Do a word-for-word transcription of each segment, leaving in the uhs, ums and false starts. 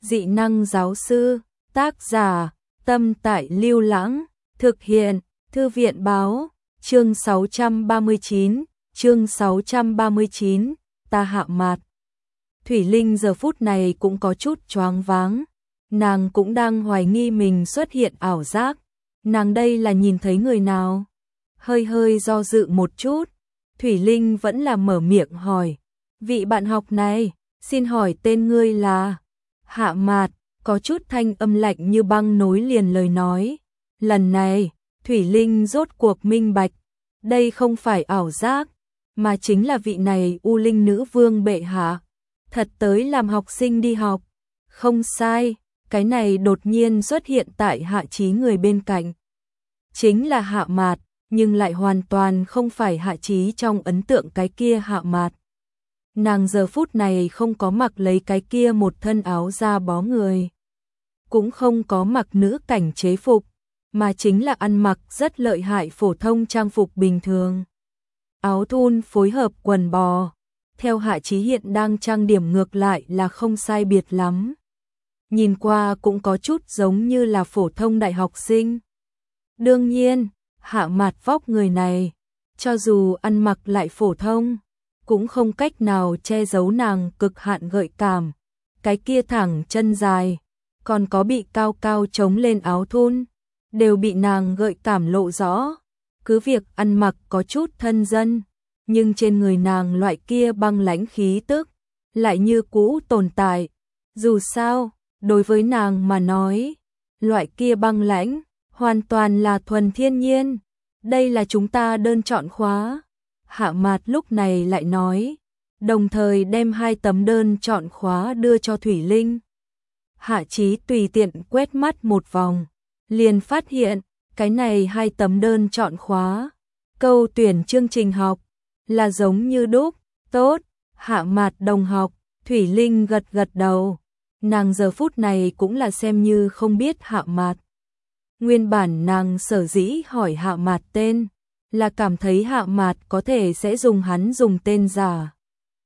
Dị năng giáo sư, tác giả, Tâm Tại Lưu Lãng, thực hiện, Thư viện báo, chương sáu trăm ba mươi chín, chương sáu trăm ba mươi chín, ta Hạ Mạt. Thủy Linh giờ phút này cũng có chút choáng váng, nàng cũng đang hoài nghi mình xuất hiện ảo giác, nàng đây là nhìn thấy người nào? Hơi hơi do dự một chút, Thủy Linh vẫn là mở miệng hỏi, vị bạn học này, xin hỏi tên ngươi là? Hạ Mạt, có chút thanh âm lạnh như băng nối liền lời nói. Lần này, Thủy Linh rốt cuộc minh bạch, đây không phải ảo giác, mà chính là vị này U Linh nữ vương bệ hạ. Thật tới làm học sinh đi học. Không sai, cái này đột nhiên xuất hiện tại Hạ Chí người bên cạnh. Chính là Hạ Mạt, nhưng lại hoàn toàn không phải Hạ Chí trong ấn tượng cái kia Hạ Mạt. Nàng giờ phút này không có mặc lấy cái kia một thân áo da bó người, cũng không có mặc nữ cảnh chế phục, mà chính là ăn mặc rất lợi hại phổ thông trang phục bình thường. Áo thun phối hợp quần bò, theo Hạ Chí hiện đang trang điểm ngược lại là không sai biệt lắm. Nhìn qua cũng có chút giống như là phổ thông đại học sinh. Đương nhiên, Hạ Mạt vóc người này, cho dù ăn mặc lại phổ thông, cũng không cách nào che giấu nàng cực hạn gợi cảm. Cái kia thẳng chân dài, còn có bị cao cao chống lên áo thun, đều bị nàng gợi cảm lộ rõ. Cứ việc ăn mặc có chút thân dân, nhưng trên người nàng loại kia băng lãnh khí tức lại như cũ tồn tại. Dù sao, đối với nàng mà nói, loại kia băng lãnh hoàn toàn là thuần thiên nhiên. Đây là chúng ta đơn chọn khóa. Hạ Mạt lúc này lại nói, đồng thời đem hai tấm đơn chọn khóa đưa cho Thủy Linh. Hạ Chí tùy tiện quét mắt một vòng, liền phát hiện, cái này hai tấm đơn chọn khóa, câu tuyển chương trình học, là giống như đúc. Tốt, Hạ Mạt đồng học. Thủy Linh gật gật đầu, nàng giờ phút này cũng là xem như không biết Hạ Mạt. Nguyên bản nàng sở dĩ hỏi Hạ Mạt tên, là cảm thấy Hạ Mạt có thể sẽ dùng hắn dùng tên giả.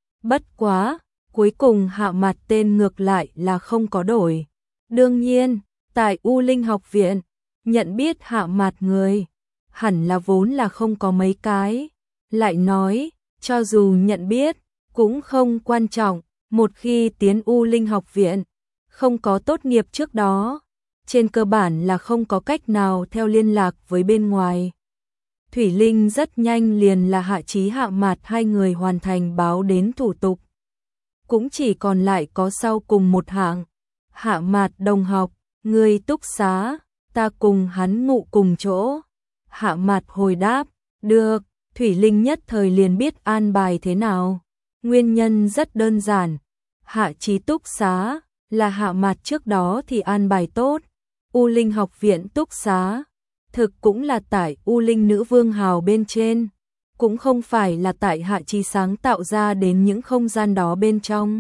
Bất quá, cuối cùng Hạ Mạt tên ngược lại là không có đổi. Đương nhiên, tại U Linh học viện, nhận biết Hạ Mạt người, hẳn là vốn là không có mấy cái. Lại nói, cho dù nhận biết, cũng không quan trọng, một khi tiến U Linh học viện, không có tốt nghiệp trước đó, trên cơ bản là không có cách nào theo liên lạc với bên ngoài. Thủy Linh rất nhanh liền là Hạ Chí Hạ Mạt hai người hoàn thành báo đến thủ tục. Cũng chỉ còn lại có sau cùng một hạng. Hạ Mạt đồng học, người túc xá, ta cùng hắn ngụ cùng chỗ. Hạ Mạt hồi đáp, được. Thủy Linh nhất thời liền biết an bài thế nào. Nguyên nhân rất đơn giản. Hạ Chí túc xá là Hạ Mạt trước đó thì an bài tốt. U Linh học viện túc xá thực cũng là tại U Linh nữ vương hào bên trên, cũng không phải là tại Hạ Chí sáng tạo ra đến những không gian đó bên trong.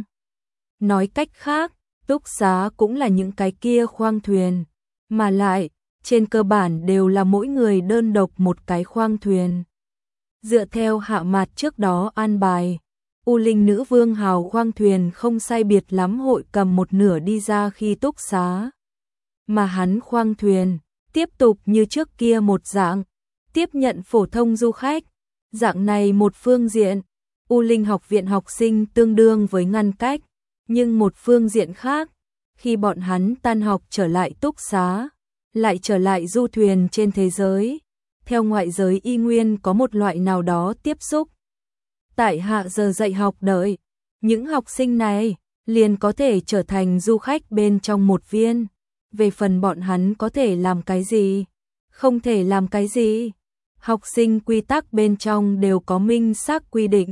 Nói cách khác, túc xá cũng là những cái kia khoang thuyền, mà lại, trên cơ bản đều là mỗi người đơn độc một cái khoang thuyền. Dựa theo Hạ Mạt trước đó an bài, U Linh nữ vương hào khoang thuyền không sai biệt lắm hội cầm một nửa đi ra khi túc xá. Mà hắn khoang thuyền tiếp tục như trước kia một dạng, tiếp nhận phổ thông du khách. Dạng này một phương diện, U Linh học viện học sinh tương đương với ngăn cách, nhưng một phương diện khác, khi bọn hắn tan học trở lại túc xá, lại trở lại du thuyền trên thế giới, theo ngoại giới y nguyên có một loại nào đó tiếp xúc. Tại hạ giờ dạy học đợi, những học sinh này liền có thể trở thành du khách bên trong một viên. Về phần bọn hắn có thể làm cái gì, không thể làm cái gì, học sinh quy tắc bên trong đều có minh xác quy định.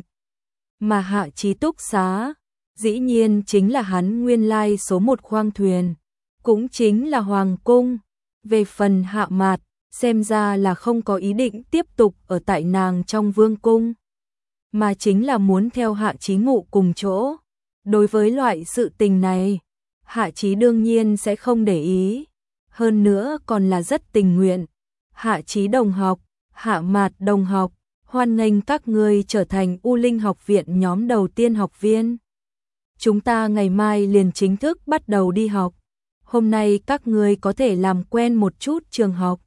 Mà Hạ Chí túc xá, dĩ nhiên chính là hắn nguyên lai số một khoang thuyền, cũng chính là Hoàng cung. Về phần Hạ Mạt, xem ra là không có ý định tiếp tục ở tại nàng trong vương cung, mà chính là muốn theo Hạ Chí ngụ cùng chỗ. Đối với loại sự tình này, Hạ Chí đương nhiên sẽ không để ý, hơn nữa còn là rất tình nguyện. Hạ Chí đồng học, Hạ Mạt đồng học, hoan nghênh các ngươi trở thành U Linh học viện nhóm đầu tiên học viên. chúng ta ngày mai liền chính thức bắt đầu đi học. Hôm nay các ngươi có thể làm quen một chút trường học.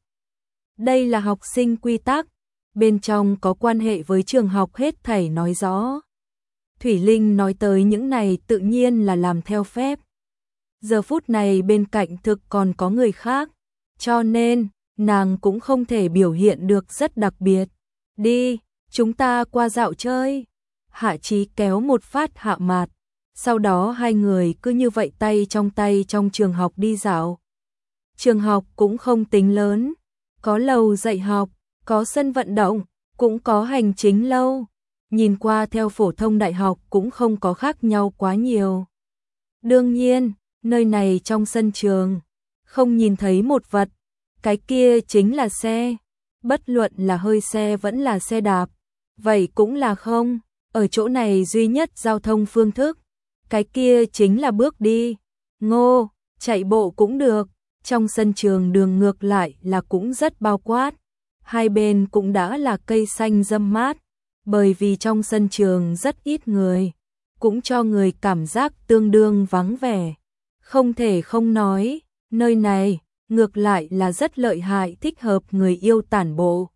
Đây là học sinh quy tắc, bên trong có quan hệ với trường học hết thảy nói rõ. Thủy Linh nói tới những này tự nhiên là làm theo phép. Giờ phút này bên cạnh thực còn có người khác, cho nên nàng cũng không thể biểu hiện được rất đặc biệt. Đi, chúng ta qua dạo chơi. Hạ Chí kéo một phát Hạ Mạt, sau đó hai người cứ như vậy tay trong tay trong trường học đi dạo. Trường học cũng không tính lớn, có lầu dạy học, có sân vận động, cũng có hành chính lâu. Nhìn qua theo phổ thông đại học cũng không có khác nhau quá nhiều. Đương nhiên, nơi này trong sân trường, không nhìn thấy một vật, cái kia chính là xe. Bất luận là hơi xe vẫn là xe đạp, vậy cũng là không. Ở chỗ này duy nhất giao thông phương thức, cái kia chính là bước đi. Ngô, chạy bộ cũng được. Trong sân trường đường ngược lại là cũng rất bao quát. Hai bên cũng đã là cây xanh râm mát, bởi vì trong sân trường rất ít người, cũng cho người cảm giác tương đương vắng vẻ. Không thể không nói, nơi này ngược lại là rất lợi hại, thích hợp người yêu tản bộ.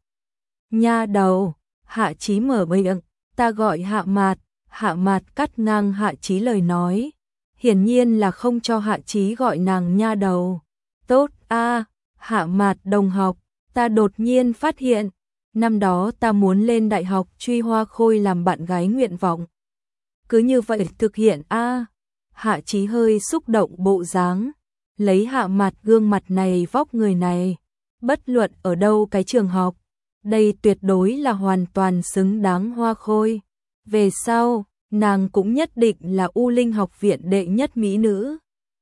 Nha đầu, Hạ Chí mở miệng, ta gọi Hạ Mạt. Hạ Mạt cắt ngang Hạ Chí lời nói, hiển nhiên là không cho Hạ Chí gọi nàng nha đầu. Tốt a, Hạ Mạt đồng học, ta đột nhiên phát hiện, năm đó ta muốn lên đại học truy Hoa Khôi làm bạn gái nguyện vọng. Cứ như vậy thực hiện a. Hạ Chí hơi xúc động bộ dáng, lấy Hạ Mạt gương mặt này vóc người này, bất luận ở đâu cái trường học, đây tuyệt đối là hoàn toàn xứng đáng Hoa Khôi. Về sau, nàng cũng nhất định là U Linh học viện đệ nhất mỹ nữ.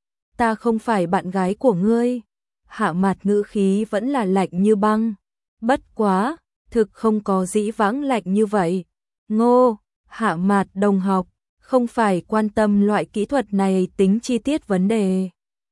Ta không phải bạn gái của ngươi. Hạ Mạt ngữ khí vẫn là lạnh như băng. Bất quá, thực không có dĩ vãng lạnh như vậy. Ngô, Hạ Mạt đồng học, không phải quan tâm loại kỹ thuật này tính chi tiết vấn đề.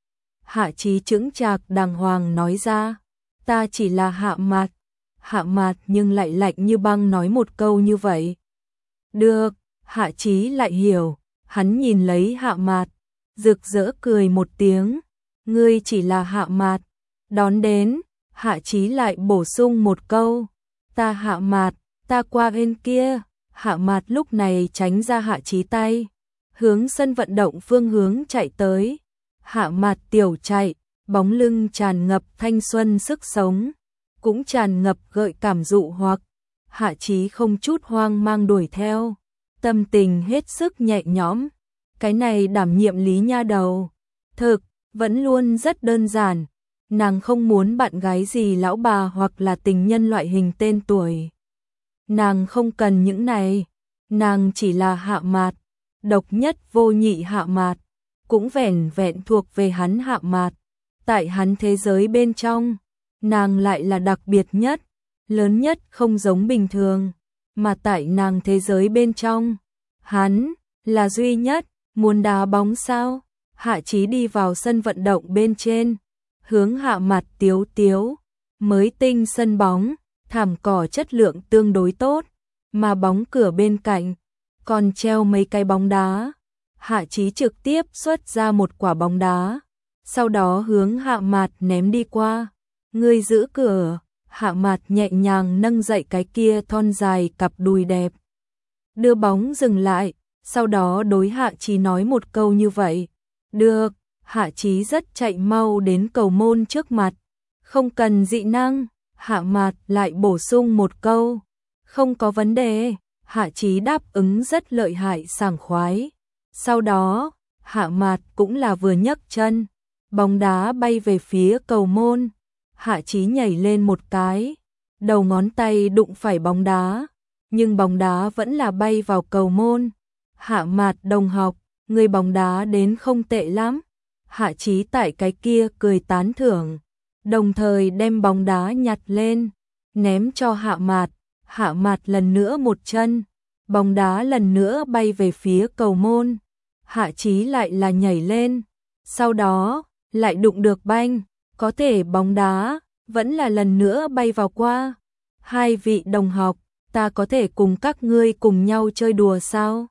Hạ Chí chững chạc đàng hoàng nói ra, ta chỉ là Hạ Mạt. Hạ Mạt nhưng lại lạnh như băng nói một câu như vậy. Được, Hạ Chí lại hiểu, hắn nhìn lấy Hạ Mạt, rực rỡ cười một tiếng, ngươi chỉ là Hạ Mạt. Đón đến, Hạ Chí lại bổ sung một câu, ta Hạ Mạt, ta qua bên kia. Hạ Mạt lúc này tránh ra Hạ Chí tay, hướng sân vận động phương hướng chạy tới. Hạ Mạt tiểu chạy, bóng lưng tràn ngập thanh xuân sức sống, cũng tràn ngập gợi cảm dụ hoặc. Hạ Chí không chút hoang mang đuổi theo, tâm tình hết sức nhẹ nhõm. Cái này đảm nhiệm Lý nha đầu, thực, vẫn luôn rất đơn giản. Nàng không muốn bạn gái gì lão bà hoặc là tình nhân loại hình tên tuổi. Nàng không cần những này, nàng chỉ là Hạ Mạt, độc nhất vô nhị Hạ Mạt, cũng vẻn vẹn thuộc về hắn Hạ Mạt. Tại hắn thế giới bên trong, nàng lại là đặc biệt nhất, lớn nhất, không giống bình thường, mà tại nàng thế giới bên trong, hắn là duy nhất. Muốn đá bóng sao? Hạ Chí đi vào sân vận động bên trên, hướng Hạ Mạt tiếu tiếu, mới tinh sân bóng, thảm cỏ chất lượng tương đối tốt, mà bóng cửa bên cạnh còn treo mấy cái bóng đá. Hạ Chí trực tiếp xuất ra một quả bóng đá, sau đó hướng Hạ Mạt ném đi qua. Ngươi giữ cửa. Hạ Mạt nhẹ nhàng nâng dậy cái kia thon dài cặp đùi đẹp, đưa bóng dừng lại, sau đó đối Hạ Chí nói một câu như vậy. Được. Hạ Chí rất chạy mau đến cầu môn trước mặt. Không cần dị năng. Hạ Mạt lại bổ sung một câu. Không có vấn đề. Hạ Chí đáp ứng rất lợi hại sảng khoái. Sau đó, Hạ Mạt cũng là vừa nhấc chân, bóng đá bay về phía cầu môn. Hạ Chí nhảy lên một cái, đầu ngón tay đụng phải bóng đá, nhưng bóng đá vẫn là bay vào cầu môn. Hạ Mạt đồng học, người bóng đá đến không tệ lắm. Hạ Chí tại cái kia cười tán thưởng, đồng thời đem bóng đá nhặt lên, ném cho Hạ Mạt. Hạ Mạt lần nữa một chân, bóng đá lần nữa bay về phía cầu môn. Hạ Chí lại là nhảy lên, sau đó lại đụng được banh, có thể bóng đá vẫn là lần nữa bay vào qua. Hai vị đồng học, ta có thể cùng các ngươi cùng nhau chơi đùa sao?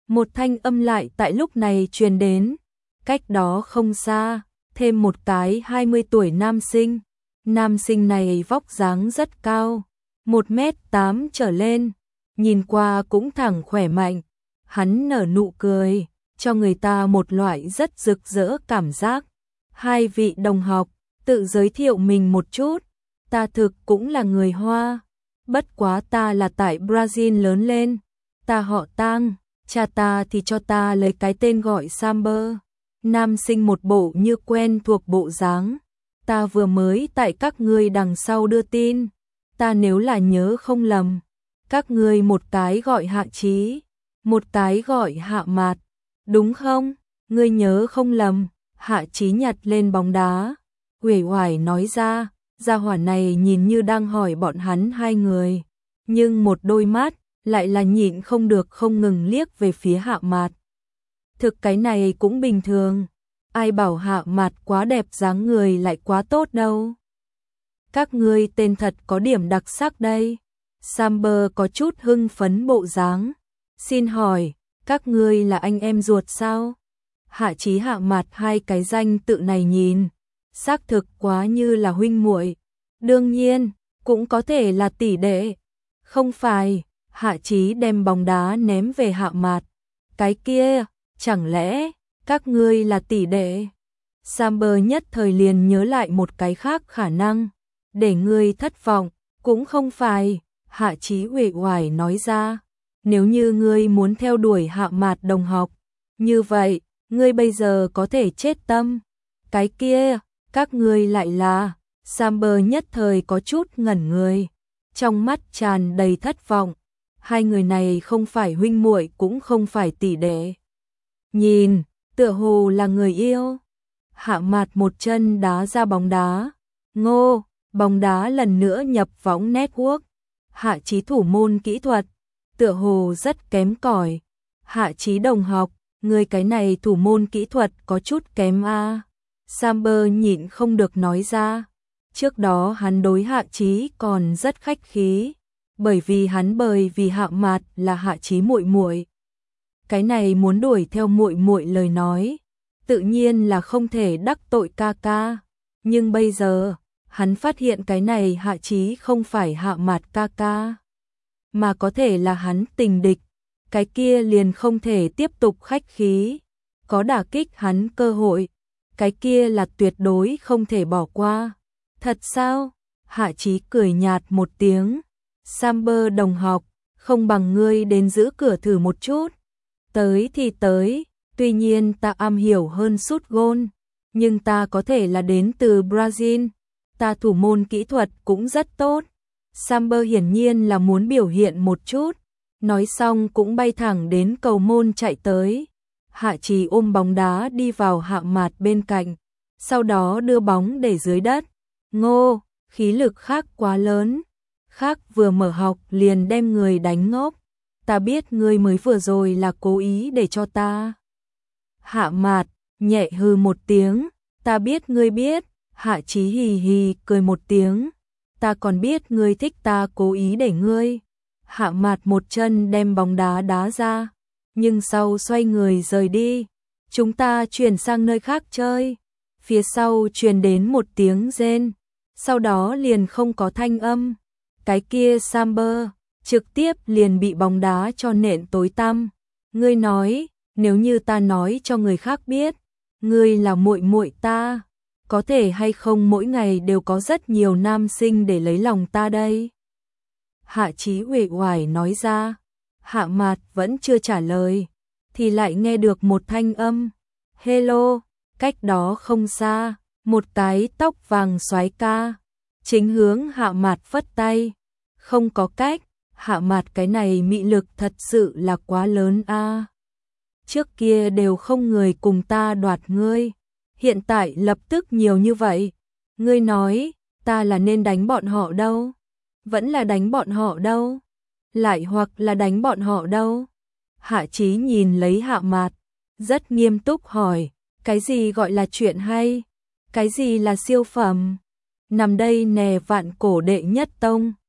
Một thanh âm lại tại lúc này truyền đến, cách đó không xa, thêm một cái hai mươi tuổi nam sinh. Nam sinh này vóc dáng rất cao, một mét tám trở lên, nhìn qua cũng thẳng khỏe mạnh. Hắn nở nụ cười, cho người ta một loại rất rực rỡ cảm giác. Hai vị đồng học, tự giới thiệu mình một chút. Ta thực cũng là người Hoa, bất quá ta là tại Brazil lớn lên. Ta họ Tang, cha ta thì cho ta lấy cái tên gọi Samber. Nam sinh một bộ như quen thuộc bộ dáng. Ta vừa mới tại các ngươi đằng sau đưa tin. Ta nếu là nhớ không lầm, các ngươi một cái gọi Hạ Chí, một cái gọi Hạ Mạt, đúng không? Ngươi nhớ không lầm. Hạ Chí nhặt lên bóng đá, uể oải nói ra. Gia hỏa này nhìn như đang hỏi bọn hắn hai người, nhưng một đôi mắt lại là nhịn không được không ngừng liếc về phía Hạ Mạt. Thực cái này cũng bình thường, ai bảo Hạ Mạt quá đẹp dáng người lại quá tốt đâu. Các ngươi tên thật có điểm đặc sắc đây. Samber có chút hưng phấn bộ dáng. Xin hỏi, các ngươi là anh em ruột sao? Hạ Chí Hạ Mạt hai cái danh tự này nhìn xác thực quá như là huynh muội. Đương nhiên, cũng có thể là tỷ đệ. Không phải. Hạ Chí đem bóng đá ném về Hạ Mạt. Cái kia, chẳng lẽ các ngươi là tỷ đệ? Samber nhất thời liền nhớ lại một cái khác khả năng. Để ngươi thất vọng, cũng không phải. Hạ Chí uể oải nói ra. Nếu như ngươi muốn theo đuổi Hạ Mạt đồng học, như vậy, ngươi bây giờ có thể chết tâm. Cái kia, các ngươi lại là. Samber nhất thời có chút ngẩn người, trong mắt tràn đầy thất vọng. Hai người này không phải huynh muội cũng không phải tỷ đệ. Nhìn, tựa hồ là người yêu. Hạ Mạt một chân đá ra bóng đá. Ngô, bóng đá lần nữa nhập võng network. Hạ Chí thủ môn kỹ thuật, tựa hồ rất kém cỏi. Hạ Chí đồng học, người cái này thủ môn kỹ thuật có chút kém a. Samber nhịn không được nói ra. Trước đó hắn đối Hạ Chí còn rất khách khí, bởi vì hắn bởi vì Hạ Mạt là Hạ Chí muội muội. Cái này muốn đuổi theo muội muội lời nói, tự nhiên là không thể đắc tội ca ca, nhưng bây giờ, hắn phát hiện cái này Hạ Chí không phải Hạ Mạt ca ca, mà có thể là hắn tình địch, cái kia liền không thể tiếp tục khách khí, có đả kích hắn cơ hội, cái kia là tuyệt đối không thể bỏ qua. Thật sao? Hạ Chí cười nhạt một tiếng. Samber đồng học, không bằng ngươi đến giữ cửa thử một chút. Tới thì tới, tuy nhiên ta am hiểu hơn sút gôn, nhưng ta có thể là đến từ Brazil, ta thủ môn kỹ thuật cũng rất tốt. Samber hiển nhiên là muốn biểu hiện một chút, nói xong cũng bay thẳng đến cầu môn chạy tới. Hạ Chí ôm bóng đá đi vào Hạ Mạt bên cạnh, sau đó đưa bóng để dưới đất. Ngô, khí lực khác quá lớn, khác vừa mở học liền đem người đánh ngốc. Ta biết ngươi mới vừa rồi là cố ý để cho ta. Hạ Mạt, nhẹ hừ một tiếng, ta biết ngươi biết. Hạ Chí hì hì cười một tiếng, ta còn biết ngươi thích ta cố ý để ngươi. Hạ Mạt một chân đem bóng đá đá ra, nhưng sau xoay người rời đi. Chúng ta chuyển sang nơi khác chơi. Phía sau truyền đến một tiếng rên, sau đó liền không có thanh âm. Cái kia Samber trực tiếp liền bị bóng đá cho nện tối tăm. Ngươi nói, nếu như ta nói cho người khác biết, ngươi là muội muội ta, có thể hay không mỗi ngày đều có rất nhiều nam sinh để lấy lòng ta đây? Hạ Chí uể oải nói ra. Hạ Mạt vẫn chưa trả lời, thì lại nghe được một thanh âm. Hello, cách đó không xa, một cái tóc vàng soái ca, chính hướng Hạ Mạt phất tay. Không có cách, Hạ Mạt cái này mị lực thật sự là quá lớn a. Trước kia đều không người cùng ta đoạt ngươi, hiện tại lập tức nhiều như vậy. Ngươi nói, ta là nên đánh bọn họ đâu? Vẫn là đánh bọn họ đâu? Lại hoặc là đánh bọn họ đâu? Hạ Chí nhìn lấy Hạ Mạt, rất nghiêm túc hỏi, cái gì gọi là chuyện hay? Cái gì là siêu phẩm? Nằm đây nè vạn cổ đệ nhất tông.